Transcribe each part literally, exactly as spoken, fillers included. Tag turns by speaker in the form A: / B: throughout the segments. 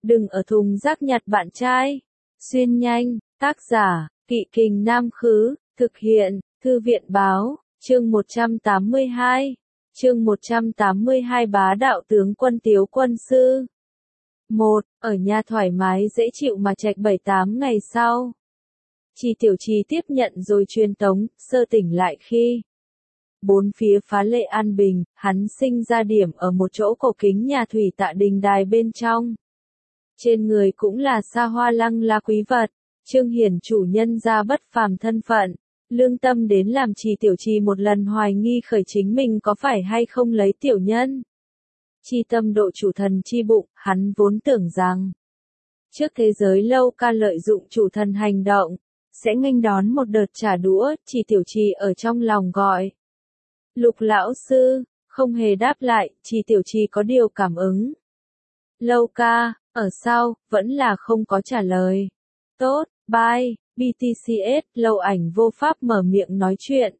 A: đừng ở thùng rác nhặt bạn trai. Xuyên nhanh, tác giả, Kỵ Kình Nam Khứ, thực hiện, Thư viện Báo, chương một trăm tám mươi hai. Chương một trăm tám mươi hai Bá đạo tướng quân Tiếu quân sư. một. Ở nhà thoải mái dễ chịu mà trạch bảy tám ngày sau. Chi Tiểu Trì tiếp nhận rồi truyền tống, sơ tỉnh lại khi bốn phía phá lệ an bình, hắn sinh ra điểm ở một chỗ cổ kính nhà thủy tạ đình đài bên trong. Trên người cũng là xa hoa lăng là quý vật, trương hiển chủ nhân ra bất phàm thân phận, lương tâm đến làm Chi Tiểu Trì một lần hoài nghi khởi chính mình có phải hay không lấy tiểu nhân. Chi tâm độ chủ thần chi bụng, hắn vốn tưởng rằng trước thế giới lâu ca lợi dụng chủ thần hành động, sẽ nghênh đón một đợt trả đũa. Chi Tiểu Trì ở trong lòng gọi Lục lão sư, không hề đáp lại. Chi Tiểu Trì có điều cảm ứng. Lâu ca, ở sau, vẫn là không có trả lời. Tốt, bye, bê tê xê ét. Lâu Ảnh vô pháp mở miệng nói chuyện.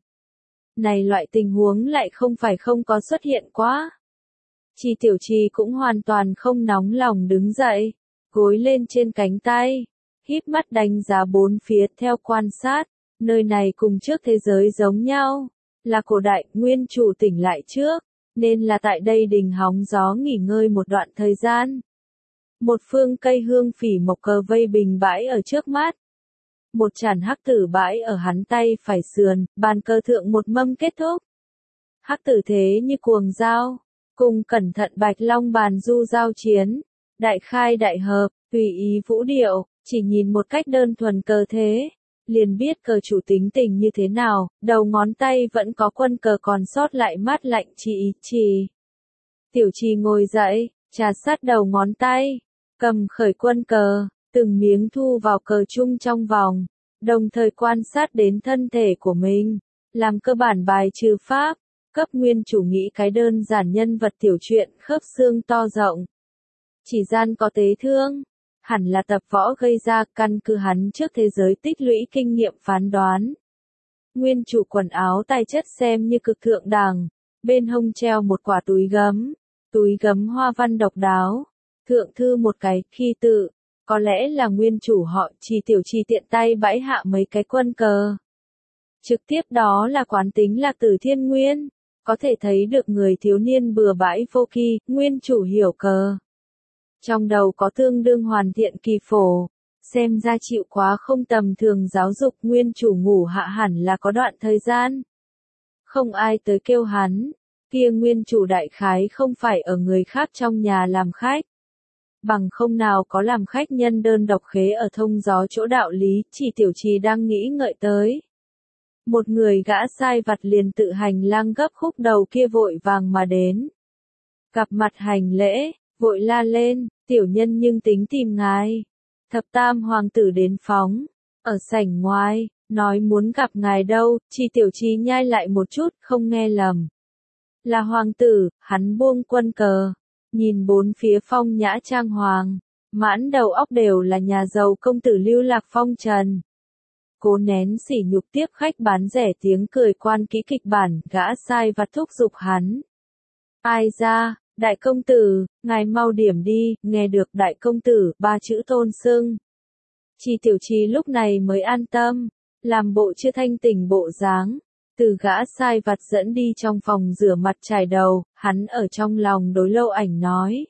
A: Này loại tình huống lại không phải không có xuất hiện quá. Chi Tiểu Trì cũng hoàn toàn không nóng lòng đứng dậy, gối lên trên cánh tay, híp mắt đánh giá bốn phía theo quan sát, nơi này cùng trước thế giới giống nhau, là cổ đại nguyên chủ tỉnh lại trước, nên là tại đây đình hóng gió nghỉ ngơi một đoạn thời gian. Một phương cây hương phỉ mộc cờ vây bình bãi ở trước mắt. Một chản hắc tử bãi ở hắn tay phải sườn, bàn cờ thượng một mâm kết thúc. Hắc tử thế như cuồng dao, cùng cẩn thận bạch long bàn du giao chiến, đại khai đại hợp, tùy ý vũ điệu, chỉ nhìn một cách đơn thuần cờ thế, liền biết cờ chủ tính tình như thế nào, đầu ngón tay vẫn có quân cờ còn sót lại mát lạnh chỉ ý chỉ. Tiểu Trì ngồi dậy, trà sát đầu ngón tay, cầm khởi quân cờ, từng miếng thu vào cờ chung trong vòng, đồng thời quan sát đến thân thể của mình, làm cơ bản bài trừ pháp. Cấp nguyên chủ nghĩ cái đơn giản nhân vật tiểu truyện khớp xương to rộng. Chỉ gian có tế thương, hẳn là tập võ gây ra, căn cứ hắn trước thế giới tích lũy kinh nghiệm phán đoán. Nguyên chủ quần áo tài chất xem như cực thượng đẳng, bên hông treo một quả túi gấm, túi gấm hoa văn độc đáo, thượng thư một cái khi tự, có lẽ là nguyên chủ họ Chi Tiểu Trì tiện tay bãi hạ mấy cái quân cờ. Trực tiếp đó là quán tính Lạc Tử Thiên Nguyên. Có thể thấy được người thiếu niên bừa bãi vô kỳ, nguyên chủ hiểu cờ. Trong đầu có tương đương hoàn thiện kỳ phổ, xem ra chịu quá không tầm thường giáo dục. Nguyên chủ ngủ hạ hẳn là có đoạn thời gian. Không ai tới kêu hắn, kia nguyên chủ đại khái không phải ở người khác trong nhà làm khách. Bằng không nào có làm khách nhân đơn độc khế ở thông gió chỗ đạo lý. Chỉ Tiểu Trì đang nghĩ ngợi tới. Một người gã sai vặt liền tự hành lang gấp khúc đầu kia vội vàng mà đến. Gặp mặt hành lễ, vội la lên, tiểu nhân nhưng tính tìm ngài. Thập tam hoàng tử đến phóng, ở sảnh ngoài, nói muốn gặp ngài đâu. Chi Tiểu Trì nhai lại một chút, không nghe lầm. Là hoàng tử, hắn buông quân cờ, nhìn bốn phía phong nhã trang hoàng, mãn đầu óc đều là nhà giàu công tử lưu lạc phong trần. Cố nén sỉ nhục tiếp khách bán rẻ tiếng cười quan kỹ kịch bản, gã sai vặt thúc giục hắn. Ai ra, đại công tử, ngài mau điểm đi. Nghe được đại công tử, ba chữ tôn xưng. Chi Tiểu Trì lúc này mới an tâm, làm bộ chưa thanh tỉnh bộ dáng, từ gã sai vặt dẫn đi trong phòng rửa mặt chải đầu, hắn ở trong lòng đối Lâu Ảnh nói.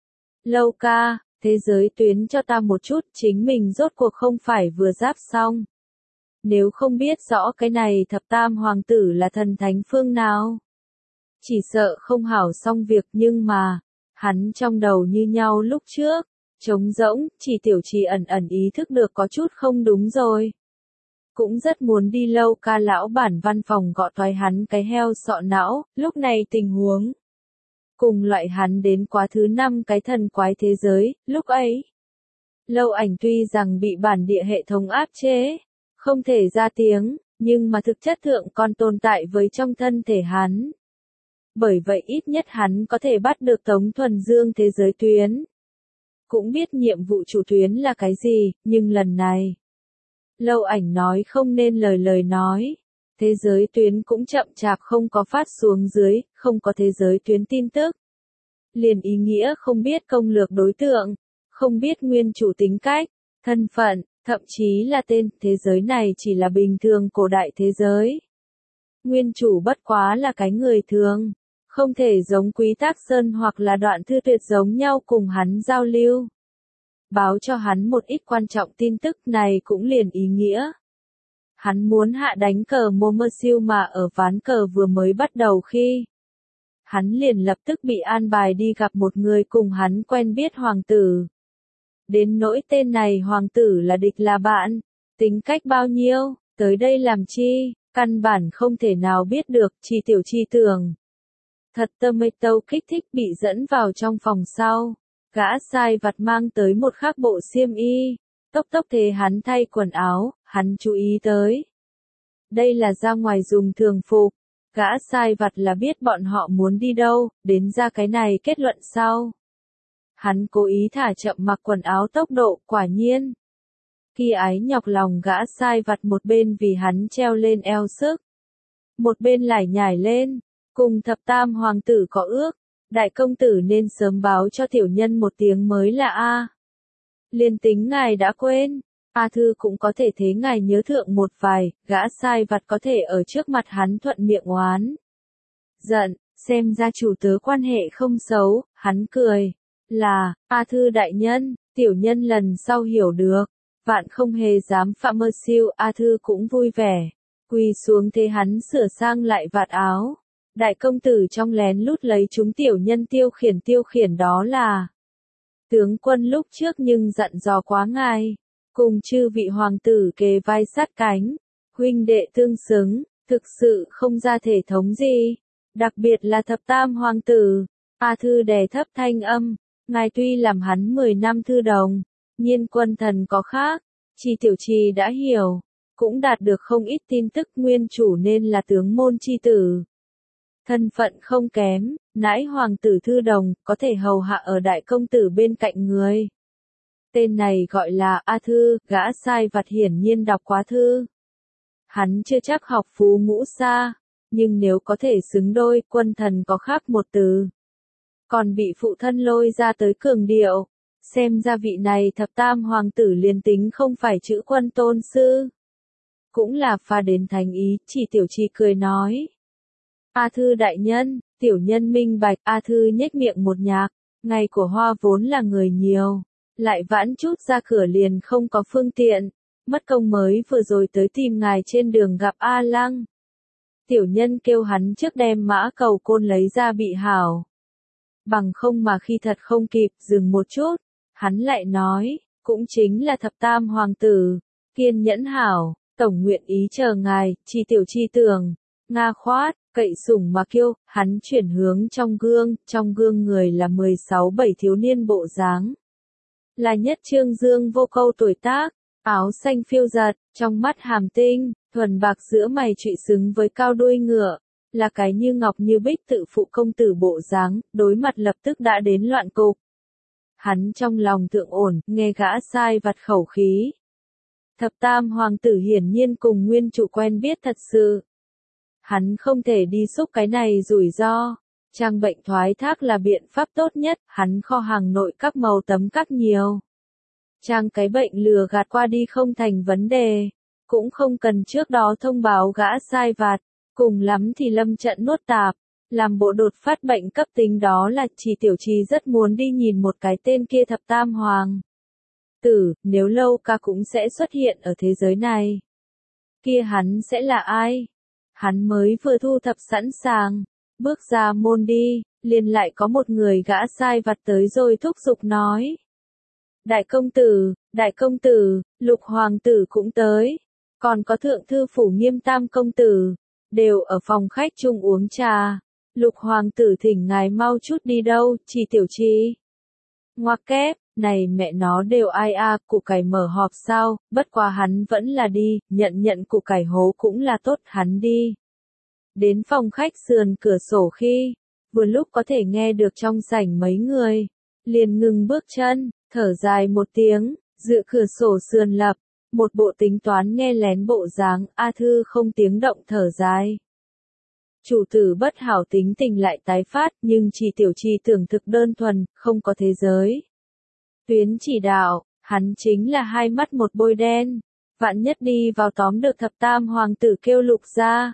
A: Lâu ca, thế giới tuyến cho ta một chút, chính mình rốt cuộc không phải vừa giáp xong. Nếu không biết rõ cái này thập tam hoàng tử là thần thánh phương nào, chỉ sợ không hảo xong việc. Nhưng mà, hắn trong đầu như nhau lúc trước, trống rỗng. Chỉ Tiểu Trì ẩn ẩn ý thức được có chút không đúng rồi. Cũng rất muốn đi Lâu ca lão bản văn phòng gọ toái hắn cái heo sọ não. Lúc này tình huống cùng loại hắn đến quá thứ năm cái thần quái thế giới. Lúc ấy, Lâu Ảnh tuy rằng bị bản địa hệ thống áp chế, không thể ra tiếng, nhưng mà thực chất thượng còn tồn tại với trong thân thể hắn. Bởi vậy ít nhất hắn có thể bắt được Tống Thuần Dương thế giới tuyến. Cũng biết nhiệm vụ chủ tuyến là cái gì, nhưng lần này, Lâu Ảnh nói không nên lời lời nói. Thế giới tuyến cũng chậm chạp không có phát xuống dưới, không có thế giới tuyến tin tức. Liền ý nghĩa không biết công lược đối tượng, không biết nguyên chủ tính cách, thân phận, thậm chí là tên, thế giới này chỉ là bình thường cổ đại thế giới. Nguyên chủ bất quá là cái người thường, không thể giống Quý Tác Sơn hoặc là Đoạn Thư Tuyệt giống nhau cùng hắn giao lưu. Báo cho hắn một ít quan trọng tin tức này cũng liền ý nghĩa. Hắn muốn hạ đánh cờ mô mơ siêu mà ở ván cờ vừa mới bắt đầu khi. Hắn liền lập tức bị an bài đi gặp một người cùng hắn quen biết hoàng tử. Đến nỗi tên này hoàng tử là địch là bạn, tính cách bao nhiêu, tới đây làm chi, căn bản không thể nào biết được, Chi Tiểu Chi tưởng. Thật tâm mê tâu kích thích bị dẫn vào trong phòng sau, gã sai vặt mang tới một khác bộ xiêm y, tốc tốc thế hắn thay quần áo, hắn chú ý tới. Đây là ra ngoài dùng thường phục, gã sai vặt là biết bọn họ muốn đi đâu, đến ra cái này kết luận sau. Hắn cố ý thả chậm mặc quần áo tốc độ, quả nhiên. Khi ái nhọc lòng gã sai vặt một bên vì hắn treo lên eo sức. Một bên lải nhải lên, cùng thập tam hoàng tử có ước, đại công tử nên sớm báo cho tiểu nhân một tiếng mới là A. Liên tính ngài đã quên, A Thư cũng có thể thế ngài nhớ thượng một vài, gã sai vặt có thể ở trước mặt hắn thuận miệng oán. Giận, xem ra chủ tớ quan hệ không xấu, hắn cười. Là, A Thư đại nhân, tiểu nhân lần sau hiểu được, vạn không hề dám phạm mơ siêu, A Thư cũng vui vẻ, quỳ xuống thế hắn sửa sang lại vạt áo. Đại công tử trong lén lút lấy chúng tiểu nhân tiêu khiển tiêu khiển đó là. Tướng quân lúc trước nhưng dặn dò quá ngài, cùng chư vị hoàng tử kề vai sát cánh, huynh đệ tương xứng, thực sự không ra thể thống gì, đặc biệt là thập tam hoàng tử. A Thư đè thấp thanh âm. Ngài tuy làm hắn mười năm thư đồng, nhiên quân thần có khác, Chi Tiểu Chi đã hiểu, cũng đạt được không ít tin tức nguyên chủ nên là tướng môn chi tử. Thân phận không kém, nãi hoàng tử thư đồng, có thể hầu hạ ở đại công tử bên cạnh người. Tên này gọi là A Thư, gã sai vặt hiển nhiên đọc quá thư. Hắn chưa chắc học phú ngũ xa, nhưng nếu có thể xứng đôi, quân thần có khác một từ. Còn bị phụ thân lôi ra tới cường điệu, xem ra vị này thập tam hoàng tử liền tính không phải chữ quân tôn sư. Cũng là pha đến thành ý, Chỉ Tiểu Chi cười nói. A Thư đại nhân, tiểu nhân minh bạch, A Thư nhếch miệng một nhạc, ngày của hoa vốn là người nhiều, lại vãn chút ra cửa liền không có phương tiện, mất công mới vừa rồi tới tìm ngài trên đường gặp A Lăng. Tiểu nhân kêu hắn trước đem mã cầu côn lấy ra bị hảo. Bằng không mà khi thật không kịp, dừng một chút, hắn lại nói, cũng chính là thập tam hoàng tử, kiên nhẫn hảo, tổng nguyện ý chờ ngài, Chi Tiểu Chi tưởng, Nga khoát, cậy sủng mà kiêu, hắn chuyển hướng trong gương, trong gương người là mười sáu bảy thiếu niên bộ dáng. Là Nhất Trương Dương vô câu tuổi tác, áo xanh phiêu giật, trong mắt hàm tinh, thuần bạc giữa mày trụy xứng với cao đuôi ngựa. Là cái như ngọc như bích tự phụ công tử bộ dáng, đối mặt lập tức đã đến loạn cục. Hắn trong lòng thượng ổn, nghe gã sai vặt khẩu khí. Thập tam hoàng tử hiển nhiên cùng nguyên chủ quen biết thật sự. Hắn không thể đi xúc cái này rủi ro. Trang bệnh thoái thác là biện pháp tốt nhất, hắn kho hàng nội các màu tấm các nhiều. Trang cái bệnh lừa gạt qua đi không thành vấn đề. Cũng không cần trước đó thông báo gã sai vặt. Cùng lắm thì lâm trận nuốt tạp, làm bộ đột phát bệnh cấp tính đó là Chỉ Tiểu Chi rất muốn đi nhìn một cái tên kia thập tam hoàng tử, nếu lâu ca cũng sẽ xuất hiện ở thế giới này. Kia hắn sẽ là ai? Hắn mới vừa thu thập sẵn sàng, bước ra môn đi, liền lại có một người gã sai vặt tới rồi thúc giục nói. Đại công tử, đại công tử, lục hoàng tử cũng tới, còn có thượng thư phủ Nghiêm tam công tử. Đều ở phòng khách chung uống trà. Lục hoàng tử thỉnh ngài mau chút đi đâu, Chi Tiểu Chi. Ngoặc kép, này mẹ nó đều ai a, cụ cải mở họp sao, bất quá hắn vẫn là đi, nhận nhận cụ cải hố cũng là tốt, hắn đi. Đến phòng khách sườn cửa sổ khi, vừa lúc có thể nghe được trong sảnh mấy người, liền ngừng bước chân, thở dài một tiếng, dựa cửa sổ sườn lập. Một bộ tính toán nghe lén bộ dáng, A Thư không tiếng động thở dài. Chủ tử bất hảo tính tình lại tái phát, nhưng Chỉ Tiểu Chi tưởng thực đơn thuần, không có thế giới. Tuyến chỉ đạo, hắn chính là hai mắt một bôi đen. Vạn nhất đi vào tóm được thập tam hoàng tử kêu Lục gia.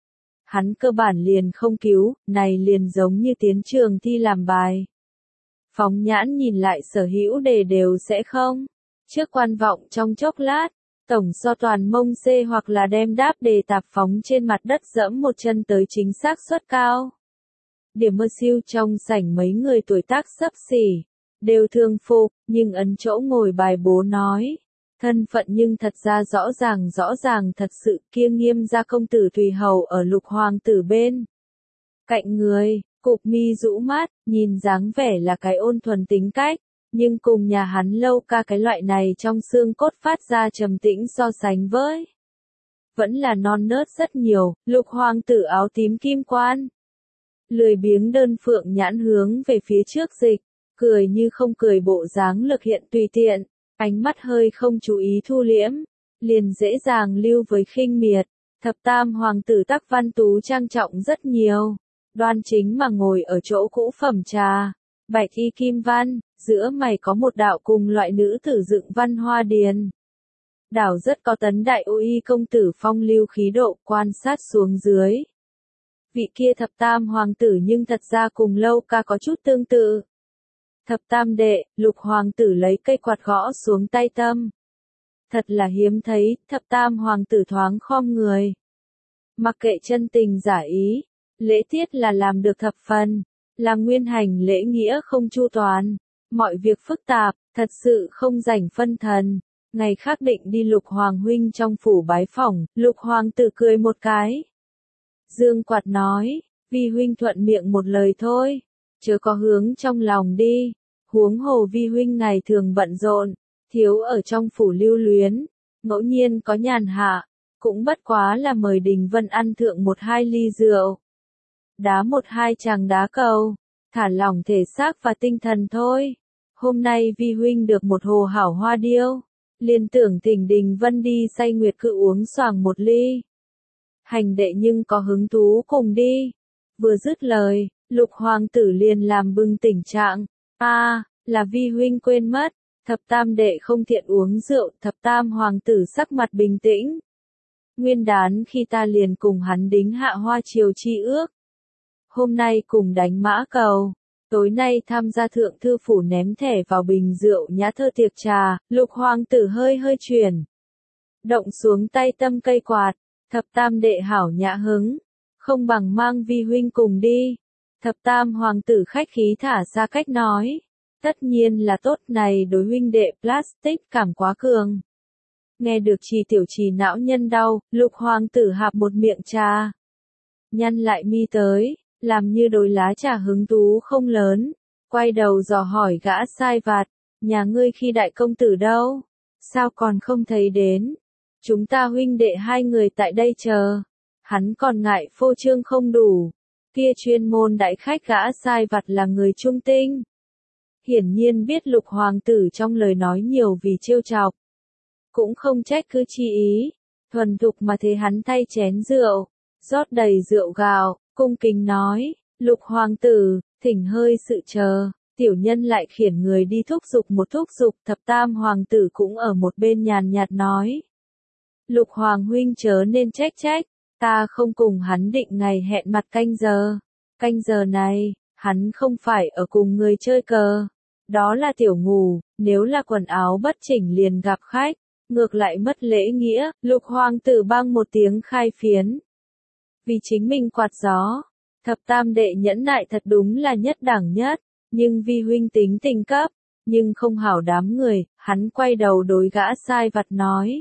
A: Hắn cơ bản liền không cứu, này liền giống như tiến trường thi làm bài. Phóng nhãn nhìn lại sở hữu đề đều sẽ không. Trước quan vọng trong chốc lát, tổng so toàn mông xê hoặc là đem đáp đề tạp phóng trên mặt đất dẫm một chân tới chính xác suất cao. Điểm mơ siêu trong sảnh mấy người tuổi tác xấp xỉ, đều thường phục, nhưng ấn chỗ ngồi bài bố nói. Thân phận nhưng thật ra rõ ràng rõ ràng thật sự kia nghiêm gia công tử tùy hầu ở Lục hoàng tử bên. Cạnh người, cục mi rũ mắt, nhìn dáng vẻ là cái ôn thuần tính cách, nhưng cùng nhà hắn Lâu ca cái loại này trong xương cốt phát ra trầm tĩnh so sánh với. Vẫn là non nớt rất nhiều, Lục hoàng tử áo tím kim quan. Lười biếng đơn phượng nhãn hướng về phía trước dịch, cười như không cười bộ dáng lực hiện tùy tiện, ánh mắt hơi không chú ý thu liễm, liền dễ dàng lưu với khinh miệt. Thập tam hoàng tử Tắc Văn Tú trang trọng rất nhiều, đoan chính mà ngồi ở chỗ cũ phẩm trà, bạch y kim văn, giữa mày có một đạo cùng loại nữ tử dựng văn hoa điền. Đảo rất có tấn đại ô y công tử phong lưu khí độ, quan sát xuống dưới. Vị kia thập tam hoàng tử nhưng thật ra cùng Lâu ca có chút tương tự. Thập tam đệ, Lục hoàng tử lấy cây quạt gõ xuống tay tâm. Thật là hiếm thấy, thập tam hoàng tử thoáng khom người. Mặc kệ chân tình giả ý, lễ tiết là làm được thập phần, là nguyên hành lễ nghĩa không chu toàn, mọi việc phức tạp, thật sự không rảnh phân thần. Ngày khác định đi Lục hoàng huynh trong phủ bái phỏng, Lục hoàng tử cười một cái. Dương quạt nói, vi huynh thuận miệng một lời thôi, chớ có hướng trong lòng đi, huống hồ vi huynh ngày thường bận rộn, thiếu ở trong phủ lưu luyến, ngẫu nhiên có nhàn hạ, cũng bất quá là mời Đình Vân ăn thượng một hai ly rượu, đá một hai chàng đá cầu, thả lỏng thể xác và tinh thần thôi. Hôm nay vi huynh được một hồ hảo hoa điêu, liền tưởng thỉnh Đình Vân đi say nguyệt cự uống xoàng một ly. Hành đệ nhưng có hứng thú cùng đi. Vừa dứt lời, Lục hoàng tử liền làm bừng tỉnh trạng. A, à, là vi huynh quên mất, thập tam đệ không thiện uống rượu. Thập tam hoàng tử sắc mặt bình tĩnh. Nguyên đán khi ta liền cùng hắn đính hạ hoa chiều chi ước. Hôm nay cùng đánh mã cầu. Tối nay tham gia thượng thư phủ ném thẻ vào bình rượu nhã thơ tiệc trà. Lục hoàng tử hơi hơi chuyển động xuống tay tâm cây quạt. Thập tam đệ hảo nhã hứng, không bằng mang vi huynh cùng đi. Thập tam hoàng tử khách khí thả ra cách nói. Tất nhiên là tốt, này đối huynh đệ plastic cảm quá cường. Nghe được trì tiểu trì não nhân đau, Lục hoàng tử hạp một miệng trà. Nhăn lại mi tới, làm như đối lá trà hứng thú không lớn. Quay đầu dò hỏi gã sai vặt, nhà ngươi khi đại công tử đâu? Sao còn không thấy đến? Chúng ta huynh đệ hai người tại đây chờ. Hắn còn ngại phô trương không đủ. Kia chuyên môn đại khách gã sai vặt là người trung tinh. Hiển nhiên biết Lục hoàng tử trong lời nói nhiều vì trêu chọc. Cũng không trách cứ chi ý. Thuần thục mà thế hắn thay chén rượu. Rót đầy rượu gạo, cung kính nói. Lục hoàng tử, thỉnh hơi sự chờ. Tiểu nhân lại khiển người đi thúc giục một thúc giục. Thập tam hoàng tử cũng ở một bên nhàn nhạt nói. Lục hoàng huynh chớ nên trách trách, ta không cùng hắn định ngày hẹn mặt canh giờ. Canh giờ này, hắn không phải ở cùng người chơi cờ. Đó là tiểu ngủ, nếu là quần áo bất chỉnh liền gặp khách, ngược lại mất lễ nghĩa. Lục hoàng tử bang một tiếng khai phiến. Vì chính mình quạt gió, thập tam đệ nhẫn nại thật đúng là nhất đẳng nhất, nhưng vi huynh tính tình cấp, nhưng không hảo đám người. Hắn quay đầu đối gã sai vặt nói.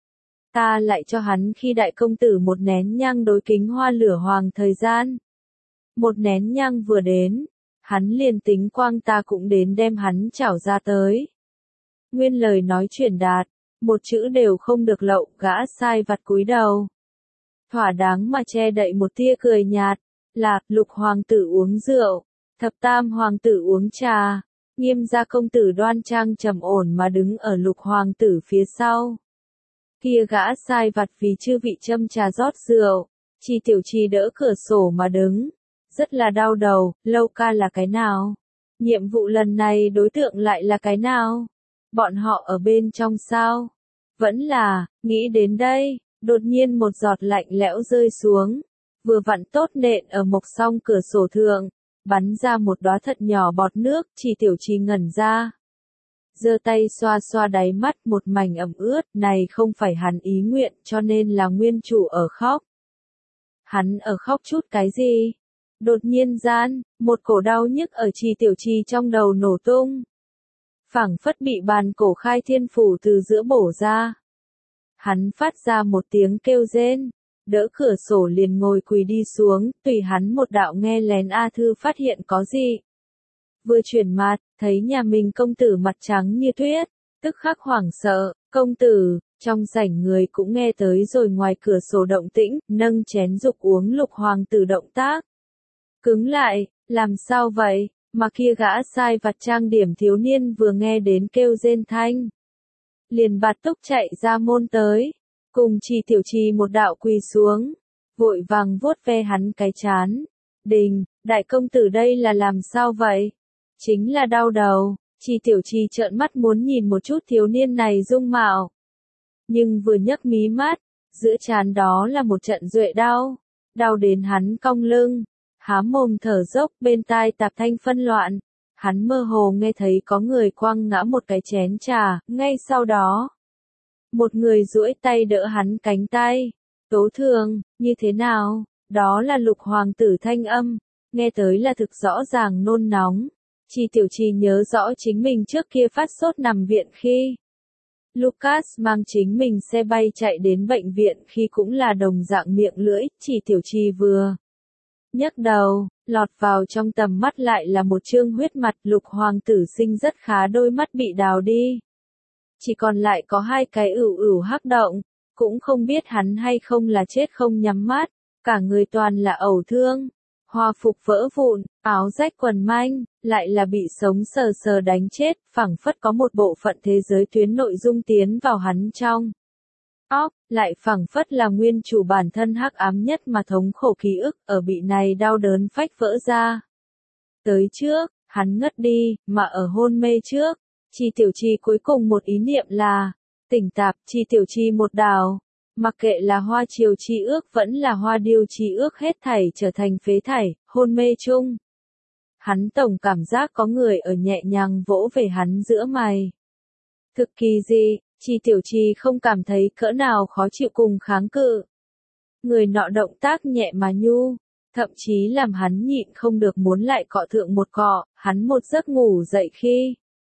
A: Ta lại cho hắn khi đại công tử một nén nhang đối kính hoa lửa hoàng thời gian. Một nén nhang vừa đến, hắn liền tính quang ta cũng đến đem hắn chảo ra tới. Nguyên lời nói truyền đạt, một chữ đều không được lậu. Gã sai vặt cúi đầu, thỏa đáng mà che đậy một tia cười nhạt. Là, Lục hoàng tử uống rượu, thập tam hoàng tử uống trà. Nghiêm gia công tử đoan trang trầm ổn mà đứng ở Lục hoàng tử phía sau. Kia gã sai vặt vì chư vị châm trà rót rượu, Trì tiểu trì đỡ cửa sổ mà đứng, rất là đau đầu. Lâu ca là cái nào? Nhiệm vụ lần này đối tượng lại là cái nào? Bọn họ ở bên trong sao? Vẫn là, nghĩ đến đây, đột nhiên một giọt lạnh lẽo rơi xuống, vừa vặn tốt nện ở mộc song cửa sổ thượng, bắn ra một đóa thật nhỏ bọt nước, Chỉ Tiểu Trì ngẩn ra. Giơ tay xoa xoa đáy mắt, một mảnh ẩm ướt, này không phải hắn ý nguyện, cho nên là nguyên chủ ở khóc. Hắn ở khóc chút cái gì? Đột nhiên gian, một cổ đau nhức ở Chỉ Tiểu Trì trong đầu nổ tung. Phảng phất bị bàn cổ khai thiên phủ từ giữa bổ ra. Hắn phát ra một tiếng kêu rên, đỡ cửa sổ liền ngồi quỳ đi xuống, tùy hắn một đạo nghe lén A Thư phát hiện có gì. Vừa chuyển mặt, thấy nhà mình công tử mặt trắng như tuyết, tức khắc hoảng sợ, công tử, trong sảnh người cũng nghe tới rồi ngoài cửa sổ động tĩnh, nâng chén dục uống lục hoàng tử động tác. Cứng lại, làm sao vậy, mà kia gã sai vặt trang điểm thiếu niên vừa nghe đến kêu rên thanh. Liền bạt túc chạy ra môn tới, cùng Chỉ Tiểu Trì một đạo quỳ xuống, vội vàng vuốt ve hắn cái chán. Đình, đại công tử đây là làm sao vậy? Chính là đau đầu. Chỉ Tiểu Trì trợn mắt muốn nhìn một chút thiếu niên này dung mạo. Nhưng vừa nhấc mí mắt, giữa trán đó là một trận duệ đau, đau đến hắn cong lưng, há mồm thở dốc, bên tai tạp thanh phân loạn. Hắn mơ hồ nghe thấy có người quăng ngã một cái chén trà, ngay sau đó. Một người duỗi tay đỡ hắn cánh tay. Tố Thường, như thế nào? Đó là lục hoàng tử thanh âm, nghe tới là thực rõ ràng nôn nóng. Chỉ Tiểu Trì nhớ rõ chính mình trước kia phát sốt nằm viện khi Lucas mang chính mình xe bay chạy đến bệnh viện khi cũng là đồng dạng miệng lưỡi, Chỉ Tiểu Trì vừa nhấc đầu, lọt vào trong tầm mắt lại là một trương huyết mặt, lục hoàng tử sinh rất khá, đôi mắt bị đào đi. Chỉ còn lại có hai cái ửu ửu hắc động, cũng không biết hắn hay không là chết không nhắm mắt, cả người toàn là ẩu thương. Hoa phục vỡ vụn, áo rách quần manh, lại là bị sống sờ sờ đánh chết, phảng phất có một bộ phận thế giới tuyến nội dung tiến vào hắn trong óc, lại phảng phất là nguyên chủ bản thân hắc ám nhất mà thống khổ ký ức, ở bị này đau đớn phách vỡ ra. Tới trước, hắn ngất đi, mà ở hôn mê trước, Chỉ Tiểu Trì cuối cùng một ý niệm là, tỉnh tạp, Chỉ Tiểu Trì một đào. Mặc kệ là hoa chiều chi ước vẫn là hoa điêu chi ước, hết thảy trở thành phế thải, hôn mê chung. Hắn tổng cảm giác có người ở nhẹ nhàng vỗ về hắn giữa mày. Thực kỳ gì, Chỉ Tiểu Trì không cảm thấy cỡ nào khó chịu cùng kháng cự. Người nọ động tác nhẹ mà nhu, thậm chí làm hắn nhịn không được muốn lại cọ thượng một cọ, hắn một giấc ngủ dậy khi.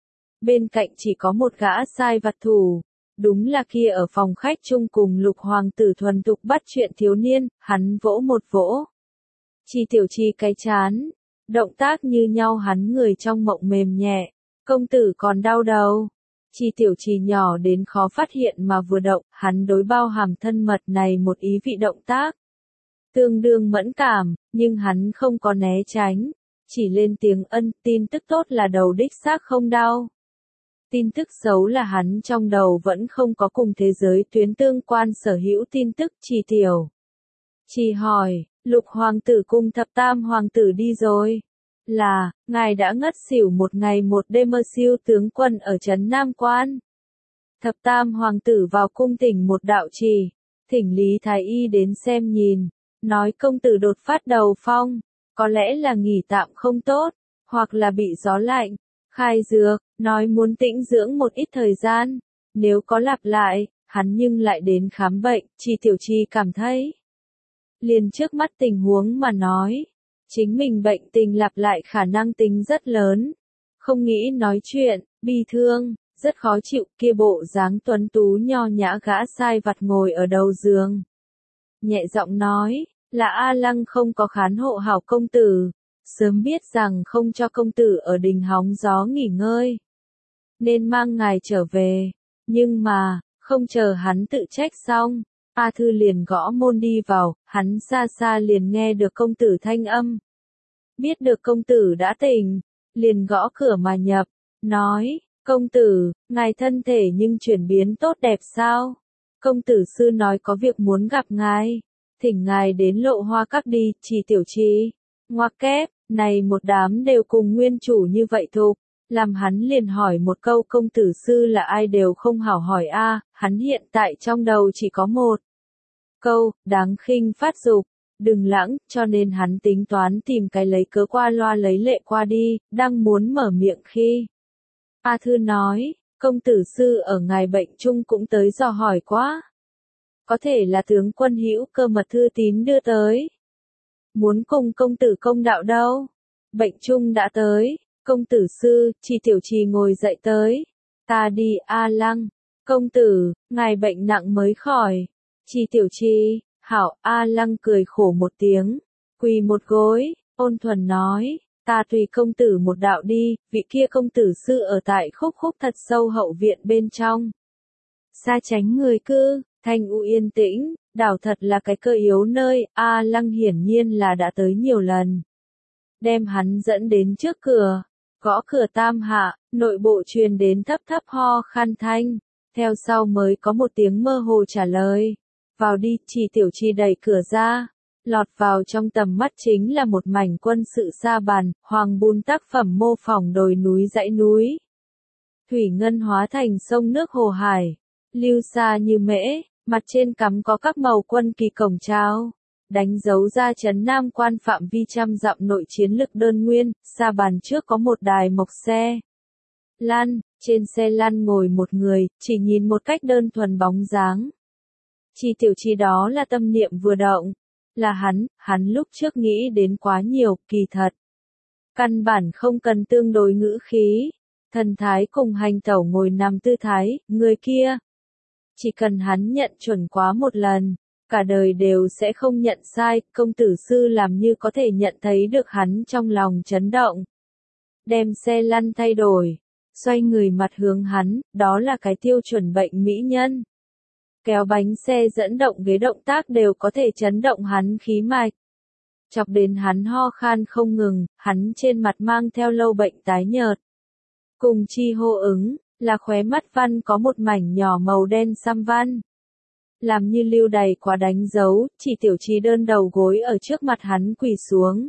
A: Bên cạnh chỉ có một gã sai vặt thủ. Đúng là kia ở phòng khách chung cùng lục hoàng tử thuần tục bắt chuyện thiếu niên, hắn vỗ một vỗ. Chỉ Tiểu Trì cái chán, động tác như nhau, hắn người trong mộng mềm nhẹ, công tử còn đau đầu. Chỉ Tiểu Trì nhỏ đến khó phát hiện mà vừa động, hắn đối bao hàm thân mật này một ý vị động tác. Tương đương mẫn cảm, nhưng hắn không có né tránh, chỉ lên tiếng ân, tin tức tốt là đầu đích xác không đau. Tin tức xấu là hắn trong đầu vẫn không có cùng thế giới tuyến tương quan sở hữu tin tức. Chỉ Tiểu Trì hỏi, lục hoàng tử cùng thập tam hoàng tử đi rồi. Là, ngài đã ngất xỉu một ngày một đêm, mơ siêu tướng quân ở trấn Nam Quan. Thập tam hoàng tử vào cung thỉnh một đạo trì, thỉnh Lý Thái Y đến xem nhìn, nói công tử đột phát đầu phong, có lẽ là nghỉ tạm không tốt, hoặc là bị gió lạnh. Khai dược, nói muốn tĩnh dưỡng một ít thời gian, nếu có lặp lại, hắn nhưng lại đến khám bệnh. Chỉ Tiểu Trì cảm thấy, liền trước mắt tình huống mà nói, chính mình bệnh tình lặp lại khả năng tính rất lớn, không nghĩ nói chuyện, bi thương, rất khó chịu. Kia bộ dáng tuấn tú nho nhã gã sai vặt ngồi ở đầu giường, nhẹ giọng nói, là A Lăng không có khán hộ hảo công tử. Sớm biết rằng không cho công tử ở đình hóng gió nghỉ ngơi, nên mang ngài trở về, nhưng mà, không chờ hắn tự trách xong, A Thư liền gõ môn đi vào, hắn xa xa liền nghe được công tử thanh âm. Biết được công tử đã tỉnh, liền gõ cửa mà nhập, nói, công tử, ngài thân thể nhưng chuyển biến tốt đẹp sao? Công tử sư nói có việc muốn gặp ngài, thỉnh ngài đến Lộ Hoa Các đi. Chỉ Tiểu Trì ngoặc kép, Này một đám đều cùng nguyên chủ như vậy thục, làm hắn liền hỏi một câu công tử sư là ai đều không hảo hỏi a, hắn hiện tại trong đầu chỉ có một câu, đáng khinh phát dục, đừng lãng, cho nên hắn tính toán tìm cái lấy cớ qua loa lấy lệ qua đi, đang muốn mở miệng khi. A Thư nói, công tử sư ở ngài bệnh chung cũng tới dò hỏi quá. Có thể là tướng quân hữu cơ mật thư tín đưa tới. Muốn cùng công tử công đạo đâu? Bệnh chung đã tới, công tử sư, Trì Tiểu Trì ngồi dậy tới. Ta đi A Lăng, công tử, ngài bệnh nặng mới khỏi. Trì Tiểu Trì, hảo A Lăng cười khổ một tiếng, quỳ một gối, ôn thuần nói, ta tùy công tử một đạo đi, vị kia công tử sư ở tại khúc khúc thật sâu hậu viện bên trong. Xa tránh người cư, thanh u yên tĩnh, đảo thật là cái cơ yếu nơi, A Lăng hiển nhiên là đã tới nhiều lần. Đem hắn dẫn đến trước cửa, gõ cửa tam hạ, nội bộ truyền đến thấp thấp ho khan thanh, theo sau mới có một tiếng mơ hồ trả lời. Vào đi, Trì Tiểu Trì đẩy cửa ra, lọt vào trong tầm mắt chính là một mảnh quân sự sa bàn, hoàng bùn tác phẩm mô phỏng đồi núi dãy núi. Thủy ngân hóa thành sông nước hồ hải, lưu xa như mễ, mặt trên cắm có các màu quân kỳ cổng trao, đánh dấu ra trấn Nam quan phạm vi trăm dặm nội chiến lực đơn nguyên, sa bàn trước có một đài mộc xe. Lăn, trên xe lăn ngồi một người, chỉ nhìn một cách đơn thuần bóng dáng. Trì Tiểu Trì đó là tâm niệm vừa động, là hắn, hắn lúc trước nghĩ đến quá nhiều, kỳ thật. Căn bản không cần tương đối ngữ khí, thần thái cùng hành tẩu ngồi nằm tư thái, người kia. Chỉ cần hắn nhận chuẩn quá một lần, cả đời đều sẽ không nhận sai, công tử sư làm như có thể nhận thấy được hắn trong lòng chấn động. Đem xe lăn thay đổi, xoay người mặt hướng hắn, đó là cái tiêu chuẩn bệnh mỹ nhân. Kéo bánh xe dẫn động ghế động tác đều có thể chấn động hắn khí mạch. Chọc đến hắn ho khan không ngừng, hắn trên mặt mang theo lâu bệnh tái nhợt. Cùng chi hô ứng, là khóe mắt văn có một mảnh nhỏ màu đen xăm văn. Làm như lưu đày quá đánh dấu, Chỉ Tiểu Trì đơn đầu gối ở trước mặt hắn quỳ xuống.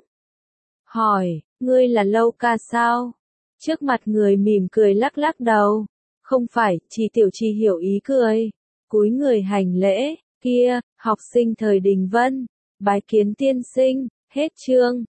A: Hỏi, ngươi là Lâu ca sao? Trước mặt người mỉm cười lắc lắc đầu. Không phải, Chỉ Tiểu Trì hiểu ý cười. Cúi người hành lễ, kia, học sinh thời Đình Vân, bái kiến tiên sinh, hết chương.